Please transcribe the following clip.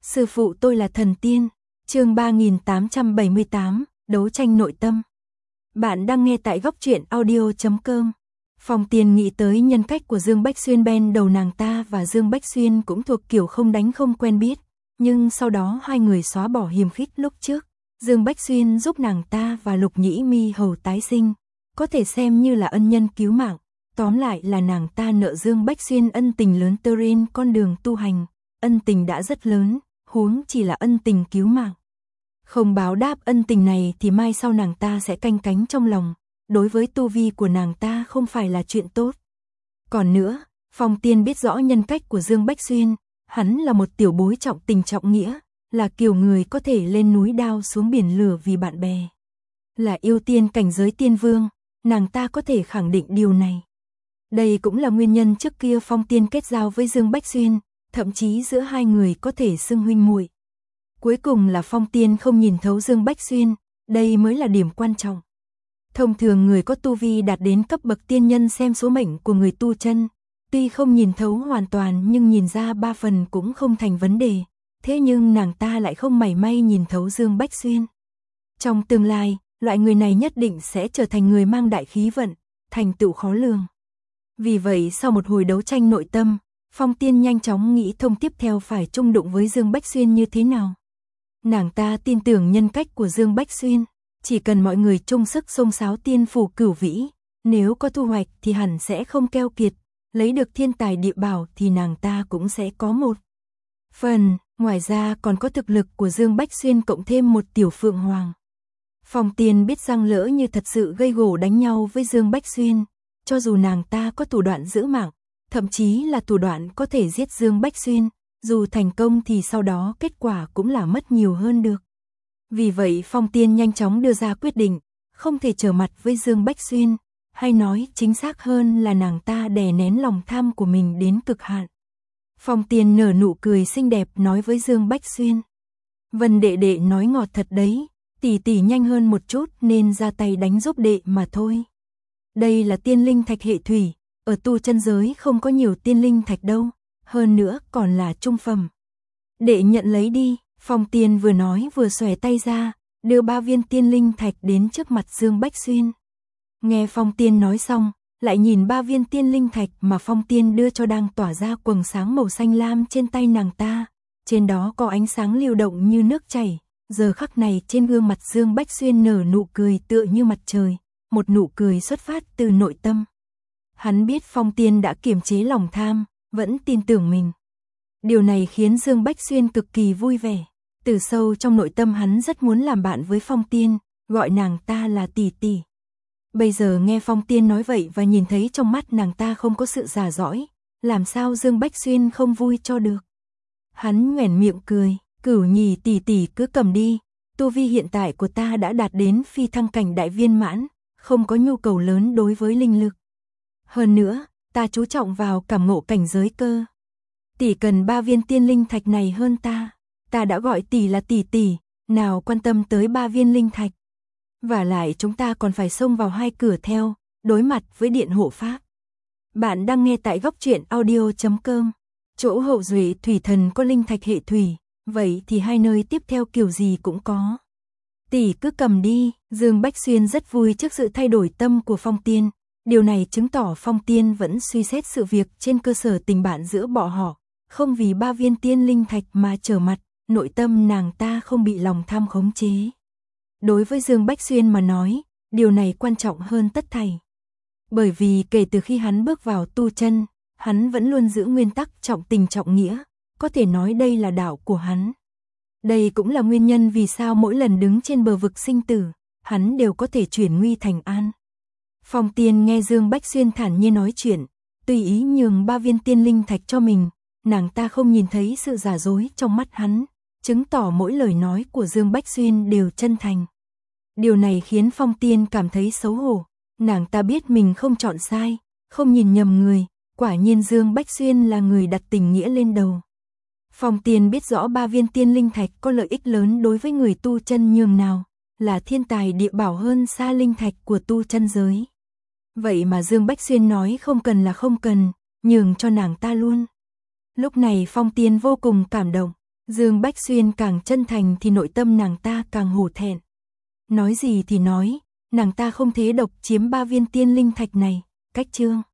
Sư phụ tôi là thần tiên. Chương 3878, đấu tranh nội tâm. Bạn đang nghe tại góc truyện audio.com. Phong Tiên nghĩ tới nhân cách của Dương Bách Xuyên bên đầu nàng ta và Dương Bách Xuyên cũng thuộc kiểu không đánh không quen biết, nhưng sau đó hai người xóa bỏ hiềm khích lúc trước. Dương Bách Xuyên giúp nàng ta và Lục Nhĩ Mi hầu tái sinh, có thể xem như là ân nhân cứu mạng. Tóm lại là nàng ta nợ Dương Bách Xuyên ân tình lớn trên con đường tu hành, ân tình đã rất lớn, huống chỉ là ân tình cứu mạng. Không báo đáp ân tình này thì mai sau nàng ta sẽ canh cánh trong lòng, đối với tu vi của nàng ta không phải là chuyện tốt. Còn nữa, Phong Tiên biết rõ nhân cách của Dương Bách Xuyên, hắn là một tiểu bối trọng tình trọng nghĩa, là kiểu người có thể lên núi đao xuống biển lửa vì bạn bè. Là yêu tiên cảnh giới tiên vương, nàng ta có thể khẳng định điều này. Đây cũng là nguyên nhân trước kia Phong Tiên kết giao với Dương Bách Xuyên, thậm chí giữa hai người có thể xưng huynh muội. Cuối cùng là Phong Tiên không nhìn thấu Dương Bách Xuyên, đây mới là điểm quan trọng. Thông thường người có tu vi đạt đến cấp bậc tiên nhân xem số mệnh của người tu chân, tuy không nhìn thấu hoàn toàn nhưng nhìn ra 3 phần cũng không thành vấn đề, thế nhưng nàng ta lại không mảy may nhìn thấu Dương Bách Xuyên. Trong tương lai, loại người này nhất định sẽ trở thành người mang đại khí vận, thành tựu khó lường. Vì vậy sau một hồi đấu tranh nội tâm, Phong Tiên nhanh chóng nghĩ thông tiếp theo phải chung đụng với Dương Bách Xuyên như thế nào. Nàng ta tin tưởng nhân cách của Dương Bách Xuyên, chỉ cần mọi người chung sức xông xáo tiên phủ cửu vĩ, nếu có thu hoạch thì hẳn sẽ không keo kiệt, lấy được thiên tài địa bảo thì nàng ta cũng sẽ có một phần, ngoài ra còn có thực lực của Dương Bách Xuyên cộng thêm một tiểu phượng hoàng. Phong Tiên biết rằng lỡ như thật sự gây gổ đánh nhau với Dương Bách Xuyên, cho dù nàng ta có thủ đoạn giữ mạng, thậm chí là thủ đoạn có thể giết Dương Bách Xuyên, dù thành công thì sau đó kết quả cũng là mất nhiều hơn được. Vì vậy Phong Tiên nhanh chóng đưa ra quyết định, không thể trở mặt với Dương Bách Xuyên, hay nói chính xác hơn là nàng ta đè nén lòng tham của mình đến cực hạn. Phong Tiên nở nụ cười xinh đẹp nói với Dương Bách Xuyên: "Vân đệ đệ nói ngọt thật đấy, tỷ tỷ nhanh hơn một chút nên ra tay đánh giúp đệ mà thôi. Đây là tiên linh thạch hệ thủy, ở tu chân giới không có nhiều tiên linh thạch đâu, hơn nữa còn là trung phẩm. Đệ nhận lấy đi." Phong Tiên vừa nói vừa xòe tay ra, đưa 3 viên tiên linh thạch đến trước mặt Dương Bách Xuyên. Nghe Phong Tiên nói xong, lại nhìn 3 viên tiên linh thạch mà Phong Tiên đưa cho đang tỏa ra quầng sáng màu xanh lam trên tay nàng ta, trên đó có ánh sáng lưu động như nước chảy. Giờ khắc này trên gương mặt Dương Bách Xuyên nở nụ cười tựa như mặt trời, một nụ cười xuất phát từ nội tâm. Hắn biết Phong Tiên đã kiềm chế lòng tham, vẫn tin tưởng mình. Điều này khiến Dương Bách Xuyên cực kỳ vui vẻ. Từ sâu trong nội tâm hắn rất muốn làm bạn với Phong Tiên, gọi nàng ta là tỷ tỷ. Bây giờ nghe Phong Tiên nói vậy và nhìn thấy trong mắt nàng ta không có sự giả dõi, làm sao Dương Bách Xuyên không vui cho được. Hắn nhoẻn miệng cười: "Cửu Nhì tỷ tỷ cứ cầm đi, tu vi hiện tại của ta đã đạt đến phi thăng cảnh đại viên mãn, không có nhu cầu lớn đối với linh lực. Hơn nữa, ta chú trọng vào cảm ngộ cảnh giới cơ. Tỷ cần 3 viên tiên linh thạch này hơn ta đã gọi tỷ là tỷ tỷ, nào quan tâm tới 3 viên linh thạch. Và lại chúng ta còn phải xông vào 2 cửa theo, đối mặt với điện hộ pháp." Bạn đang nghe tại góc truyện audio.com. Chỗ Hậu Duệ thủy thần có linh thạch hệ thủy, vậy thì 2 nơi tiếp theo kiểu gì cũng có. Tỷ cứ cầm đi. Dương Bách Xuyên rất vui trước sự thay đổi tâm của Phong Tiên. Điều này chứng tỏ Phong Tiên vẫn suy xét sự việc trên cơ sở tình bạn giữa bọn họ, không vì 3 viên tiên linh thạch mà trở mặt, nội tâm nàng ta không bị lòng tham khống chế. Đối với Dương Bách Xuyên mà nói, điều này quan trọng hơn tất thảy. Bởi vì kể từ khi hắn bước vào tu chân, hắn vẫn luôn giữ nguyên tắc trọng tình trọng nghĩa, có thể nói đây là đạo của hắn. Đây cũng là nguyên nhân vì sao mỗi lần đứng trên bờ vực sinh tử, hắn đều có thể chuyển nguy thành an. Phong Tiên nghe Dương Bách Xuyên thản nhiên nói chuyện, tùy ý nhường 3 viên tiên linh thạch cho mình, nàng ta không nhìn thấy sự giả dối trong mắt hắn, chứng tỏ mỗi lời nói của Dương Bách Xuyên đều chân thành. Điều này khiến Phong Tiên cảm thấy xấu hổ, nàng ta biết mình không chọn sai, không nhìn nhầm người, quả nhiên Dương Bách Xuyên là người đặt tình nghĩa lên đầu. Phong Tiên biết rõ 3 viên tiên linh thạch có lợi ích lớn đối với người tu chân nhường nào, là thiên tài địa bảo hơn xa linh thạch của tu chân giới. Vậy mà Dương Bách Xuyên nói không cần là không cần, nhường cho nàng ta luôn. Lúc này Phong Tiên vô cùng cảm động, Dương Bách Xuyên càng chân thành thì nội tâm nàng ta càng hổ thẹn. Nói gì thì nói, nàng ta không thế độc chiếm 3 viên tiên linh thạch này, cách Trương